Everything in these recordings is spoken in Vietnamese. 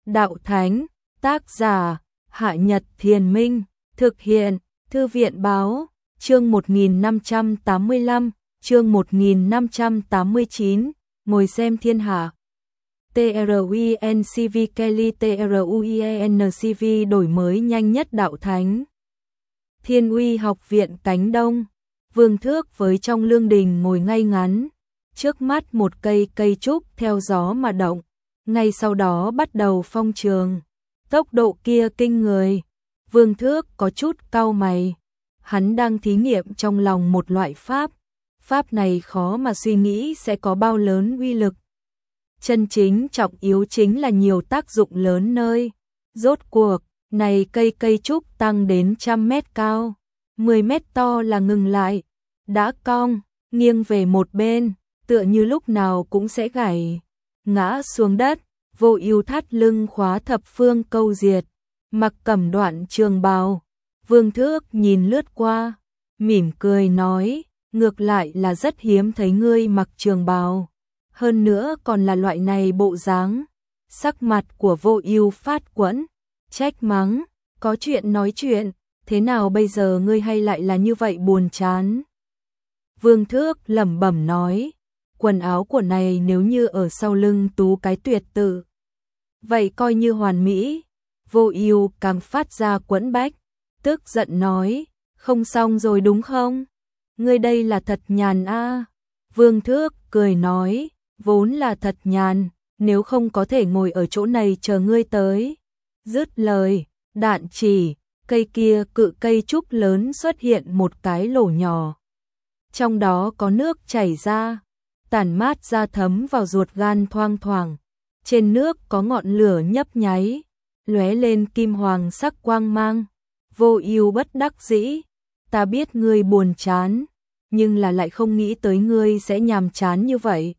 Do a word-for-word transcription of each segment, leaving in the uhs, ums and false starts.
đạo thánh, tác giả, Hạ Nhật Thiền Minh, thực hiện, Thư viện Báo, chương một nghìn năm trăm tám mươi lăm, chương một nghìn năm trăm tám mươi chín, ngồi xem thiên hạ. TRUINCV Kelly TRUIENCV đổi mới nhanh nhất đạo thánh. Thiên Uy Học viện Cánh Đông, Vương Thước với trong lương đình ngồi ngay ngắn, trước mắt một cây cây trúc theo gió mà động, ngay sau đó bắt đầu phong trường. Tốc độ kia kinh người, Vương Thước có chút cau mày, hắn đang thí nghiệm trong lòng một loại pháp, pháp này khó mà suy nghĩ sẽ có bao lớn uy lực. Chân chính trọng yếu chính là nhiều tác dụng lớn nơi. Rốt cuộc, này cây cây trúc tăng đến trăm mét cao, mười mét to là ngừng lại, đã cong, nghiêng về một bên, tựa như lúc nào cũng sẽ gãy, ngã xuống đất. Vô Ưu thắt lưng khóa thập phương câu diệt, mặc cẩm đoạn trường bào. Vương Thước nhìn lướt qua, mỉm cười nói, ngược lại là rất hiếm thấy ngươi mặc trường bào, hơn nữa còn là loại này bộ dáng. Sắc mặt của Vô Ưu phát quẫn, trách mắng, có chuyện nói chuyện, thế nào bây giờ ngươi hay lại là như vậy buồn chán? Vương Thước lẩm bẩm nói, quần áo của này nếu như ở sau lưng tú cái tuyệt tự, vậy coi như hoàn mỹ. Vô Ưu càng phát ra quẫn bách, tức giận nói, không xong rồi đúng không? Ngươi đây là thật nhàn a. À. Vương Thước cười nói, vốn là thật nhàn, nếu không có thể ngồi ở chỗ này chờ ngươi tới. Dứt lời, đạn chỉ, cây kia cự cây trúc lớn xuất hiện một cái lỗ nhỏ. Trong đó có nước chảy ra, tản mát ra thấm vào ruột gan thoang thoảng. Trên nước có ngọn lửa nhấp nháy, lóe lên kim hoàng sắc quang mang. Vô Ưu bất đắc dĩ, ta biết ngươi buồn chán, nhưng là lại không nghĩ tới ngươi sẽ nhàm chán như vậy.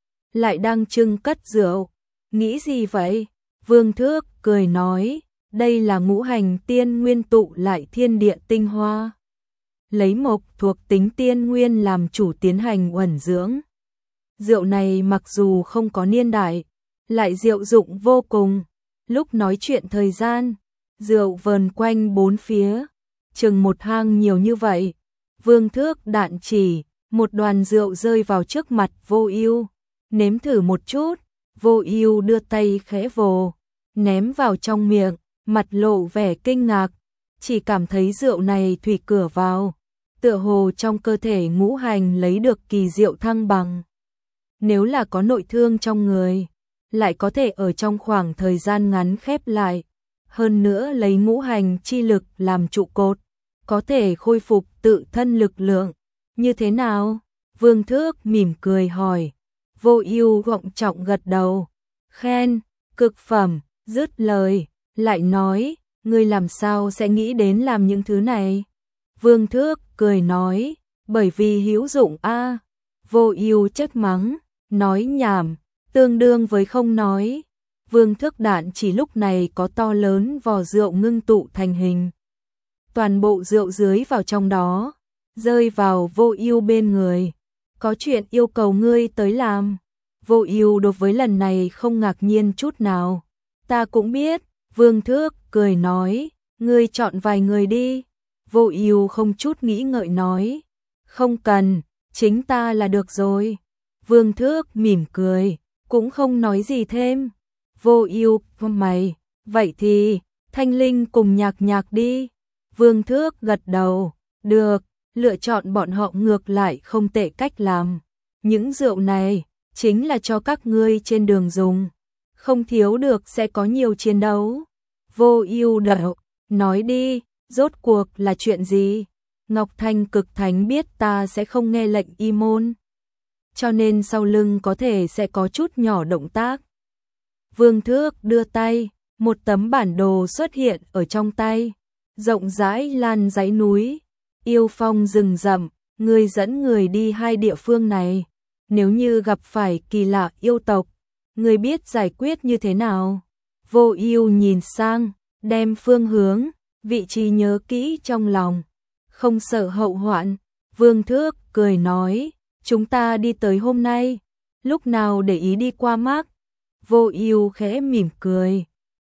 Lại đang trưng cất rượu, nghĩ gì vậy? Vương Thước cười nói, đây là ngũ hành tiên nguyên tụ lại thiên địa tinh hoa. Lấy mộc thuộc tính tiên nguyên làm chủ tiến hành uẩn dưỡng. Rượu này mặc dù không có niên đại, lại diệu dụng vô cùng. Lúc nói chuyện thời gian, rượu vờn quanh bốn phía, chừng một hang nhiều như vậy. Vương Thước đạn chỉ, một đoàn rượu rơi vào trước mặt Vô Ưu, nếm thử một chút. Vô Ưu đưa tay khẽ vồ, ném vào trong miệng, mặt lộ vẻ kinh ngạc, chỉ cảm thấy rượu này thủy cửa vào, tựa hồ trong cơ thể ngũ hành lấy được kỳ diệu thăng bằng. Nếu là có nội thương trong người, lại có thể ở trong khoảng thời gian ngắn khép lại, hơn nữa lấy ngũ hành chi lực làm trụ cột, có thể khôi phục tự thân lực lượng. Như thế nào? Vương Thước mỉm cười hỏi. Vô Ưu gọng trọng gật đầu, khen, cực phẩm. Dứt lời, lại nói, ngươi làm sao sẽ nghĩ đến làm những thứ này? Vương Thước cười nói, bởi vì hữu dụng a. À. Vô Ưu trách mắng, nói nhảm, tương đương với không nói. Vương Thước đạn chỉ lúc này có to lớn vò rượu ngưng tụ thành hình. Toàn bộ rượu dưới vào trong đó, rơi vào Vô Ưu bên người. Có chuyện yêu cầu ngươi tới làm. Vô Ưu đối với lần này không ngạc nhiên chút nào. Ta cũng biết. Vương Thước cười nói, ngươi chọn vài người đi. Vô Ưu không chút nghĩ ngợi nói, không cần, chính ta là được rồi. Vương Thước mỉm cười, cũng không nói gì thêm. Vô Ưu, mày, vậy thì, Thanh Linh cùng Nhạc Nhạc đi. Vương Thước gật đầu, được, lựa chọn bọn họ ngược lại không tệ cách làm. Những rượu này, chính là cho các ngươi trên đường dùng, không thiếu được sẽ có nhiều chiến đấu. Vô Ưu đợi, nói đi, rốt cuộc là chuyện gì? Ngọc Thanh Cực Thánh biết ta sẽ không nghe lệnh y môn, cho nên sau lưng có thể sẽ có chút nhỏ động tác. Vương Thước đưa tay, một tấm bản đồ xuất hiện ở trong tay, rộng rãi lan dãy núi, yêu phong rừng rậm, ngươi dẫn người đi hai địa phương này, nếu như gặp phải kỳ lạ yêu tộc, ngươi biết giải quyết như thế nào? Vô Ưu nhìn sang, đem phương hướng, vị trí nhớ kỹ trong lòng, không sợ hậu hoạn. Vương Thước cười nói, chúng ta đi tới hôm nay, lúc nào để ý đi qua mác. Vô Ưu khẽ mỉm cười,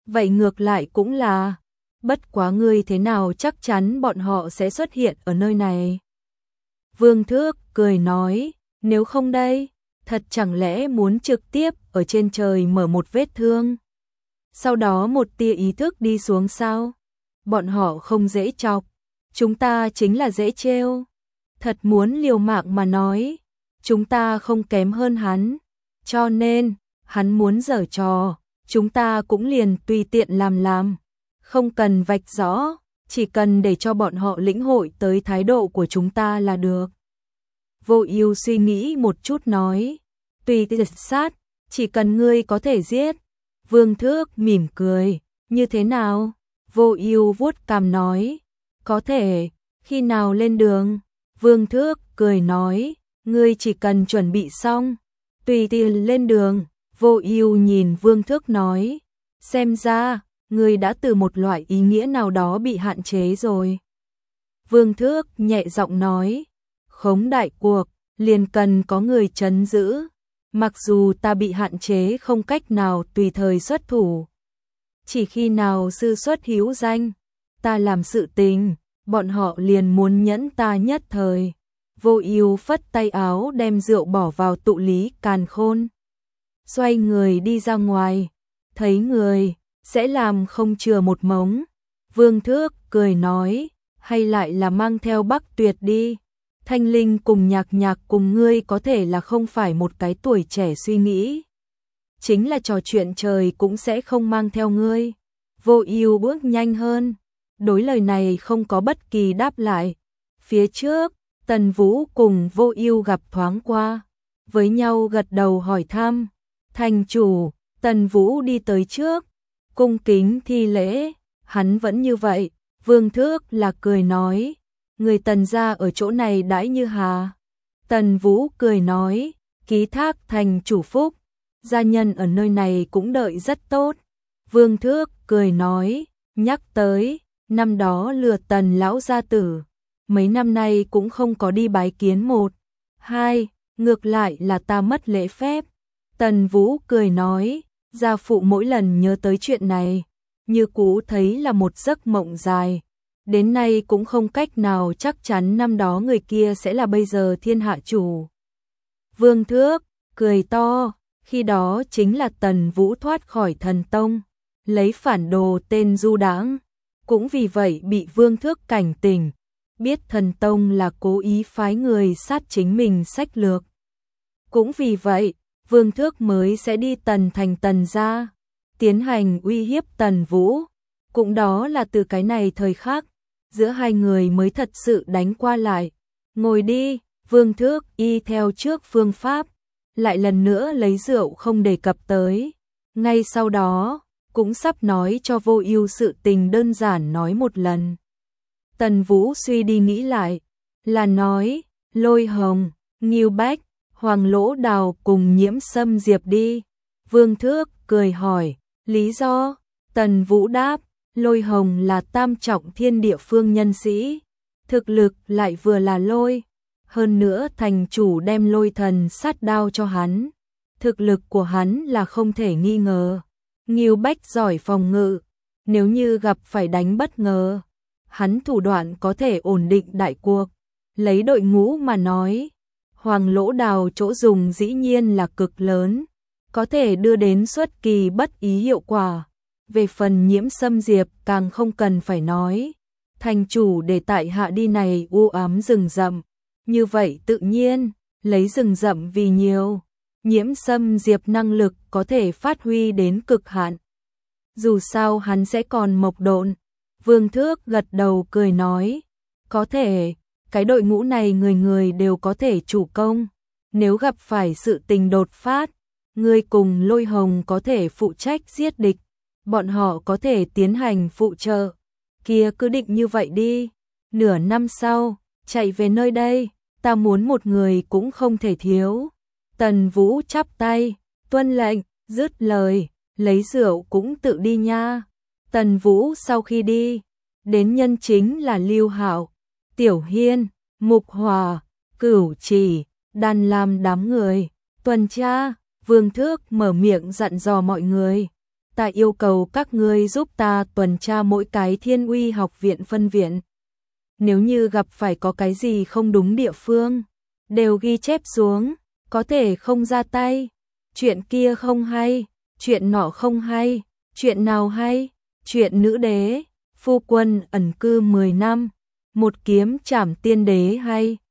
Vậy ngược lại cũng là, bất quá ngươi thế nào chắc chắn bọn họ sẽ xuất hiện ở nơi này. Vương Thước cười nói, nếu không đây, thật chẳng lẽ muốn trực tiếp ở trên trời mở một vết thương. Sau đó một tia ý thức đi xuống sao? Bọn họ không dễ chọc, chúng ta chính là dễ trêu. Thật muốn liều mạng mà nói, chúng ta không kém hơn hắn, cho nên, hắn muốn giở trò, chúng ta cũng liền tùy tiện làm làm, không cần vạch rõ, chỉ cần để cho bọn họ lĩnh hội tới thái độ của chúng ta là được. Vô Ưu suy nghĩ một chút nói, tùy tiện sát, chỉ cần ngươi có thể giết. Vương Thước mỉm cười, như thế nào? Vô Ưu vuốt cằm nói, có thể, khi nào lên đường? Vương Thước cười nói, ngươi chỉ cần chuẩn bị xong, tùy tiện lên đường. Vô Ưu nhìn Vương Thước nói, xem ra, ngươi đã từ một loại ý nghĩa nào đó bị hạn chế rồi. Vương Thước nhẹ giọng nói, khống đại cuộc, liền cần có người trấn giữ, mặc dù ta bị hạn chế không cách nào tùy thời xuất thủ. Chỉ khi nào sư xuất hữu danh, ta làm sự tình, bọn họ liền muốn nhẫn ta nhất thời. Vô Ưu phất tay áo đem rượu bỏ vào tụ lý càn khôn. Xoay người đi ra ngoài, thấy người, sẽ làm không chừa một mống. Vương Thước cười nói, hay lại là mang theo Bắc Tuyệt đi. Thanh Linh cùng Nhạc Nhạc cùng ngươi có thể là không phải một cái tuổi trẻ suy nghĩ. Chính là trò chuyện trời cũng sẽ không mang theo ngươi. Vô Ưu bước nhanh hơn, đối lời này không có bất kỳ đáp lại. Phía trước, Tần Vũ cùng Vô Ưu gặp thoáng qua, với nhau gật đầu hỏi thăm. Thành chủ, Tần Vũ đi tới trước, cung kính thi lễ, hắn vẫn như vậy. Vương Thước là cười nói, người Tần gia ở chỗ này đãi như hà. Tần Vũ cười nói, ký thác thành chủ phúc, gia nhân ở nơi này cũng đợi rất tốt. Vương Thước cười nói, nhắc tới, năm đó lừa Tần lão gia tử, mấy năm nay cũng không có đi bái kiến một, hai, ngược lại là ta mất lễ phép. Tần Vũ cười nói, gia phụ mỗi lần nhớ tới chuyện này, như cũ thấy là một giấc mộng dài, đến nay cũng không cách nào chắc chắn năm đó người kia sẽ là bây giờ thiên hạ chủ. Vương Thước cười to, khi đó chính là Tần Vũ thoát khỏi thần tông, lấy phản đồ tên du đãng, cũng vì vậy bị Vương Thước cảnh tỉnh, biết thần tông là cố ý phái người sát chính mình sách lược. Cũng vì vậy, Vương Thước mới sẽ đi Tần thành Tần gia, tiến hành uy hiếp Tần Vũ, cũng đó là từ cái này thời khắc, giữa hai người mới thật sự đánh qua lại. Ngồi đi, Vương Thước y theo trước phương pháp, lại lần nữa lấy rượu không đề cập tới. Ngay sau đó, cũng sắp nói cho Vô Ưu sự tình đơn giản nói một lần. Tần Vũ suy đi nghĩ lại, là nói, Lôi Hồng, Ngưu Bách, Hoàng Lỗ Đào cùng Nhiễm Sâm Diệp đi. Vương Thước cười hỏi, lý do? Tần Vũ đáp, Lôi Hồng là tam trọng thiên địa phương nhân sĩ, thực lực lại vừa là lôi, hơn nữa thành chủ đem lôi thần sát đao cho hắn, thực lực của hắn là không thể nghi ngờ. Ngưu Bách giỏi phòng ngự, nếu như gặp phải đánh bất ngờ, hắn thủ đoạn có thể ổn định đại cuộc. Lấy đội ngũ mà nói, Hoàng Lỗ Đào chỗ dùng dĩ nhiên là cực lớn, có thể đưa đến xuất kỳ bất ý hiệu quả. Về phần Nhiễm Sâm Diệp càng không cần phải nói, thành chủ để tại hạ đi này u ám rừng rậm, như vậy tự nhiên, lấy rừng rậm vì nhiều, Nhiễm Sâm Diệp năng lực có thể phát huy đến cực hạn. Dù sao hắn sẽ còn mộc độn. Vương Thước gật đầu cười nói, có thể, cái đội ngũ này người người đều có thể chủ công, nếu gặp phải sự tình đột phát, ngươi cùng Lôi Hồng có thể phụ trách giết địch, bọn họ có thể tiến hành phụ trợ. Kia cứ định như vậy đi, nửa năm sau, chạy về nơi đây, ta muốn một người cũng không thể thiếu. Tần Vũ chắp tay, tuân lệnh, dứt lời, lấy rượu cũng tự đi nha. Tần Vũ sau khi đi, đến nhân chính là Lưu Hạo, Tiểu Hiên, Mục Hòa, Cửu Chỉ, Đan Lam đám người. Tuần tra, Vương Thước mở miệng dặn dò mọi người. ta yêu cầu các ngươi giúp ta tuần tra mỗi cái Thiên Uy học viện phân viện. Nếu như gặp phải có cái gì không đúng địa phương, đều ghi chép xuống, có thể không ra tay. Chuyện kia không hay, chuyện nọ không hay, chuyện nào hay? Chuyện nữ đế, phu quân ẩn cư mười năm, một kiếm trảm tiên đế hay.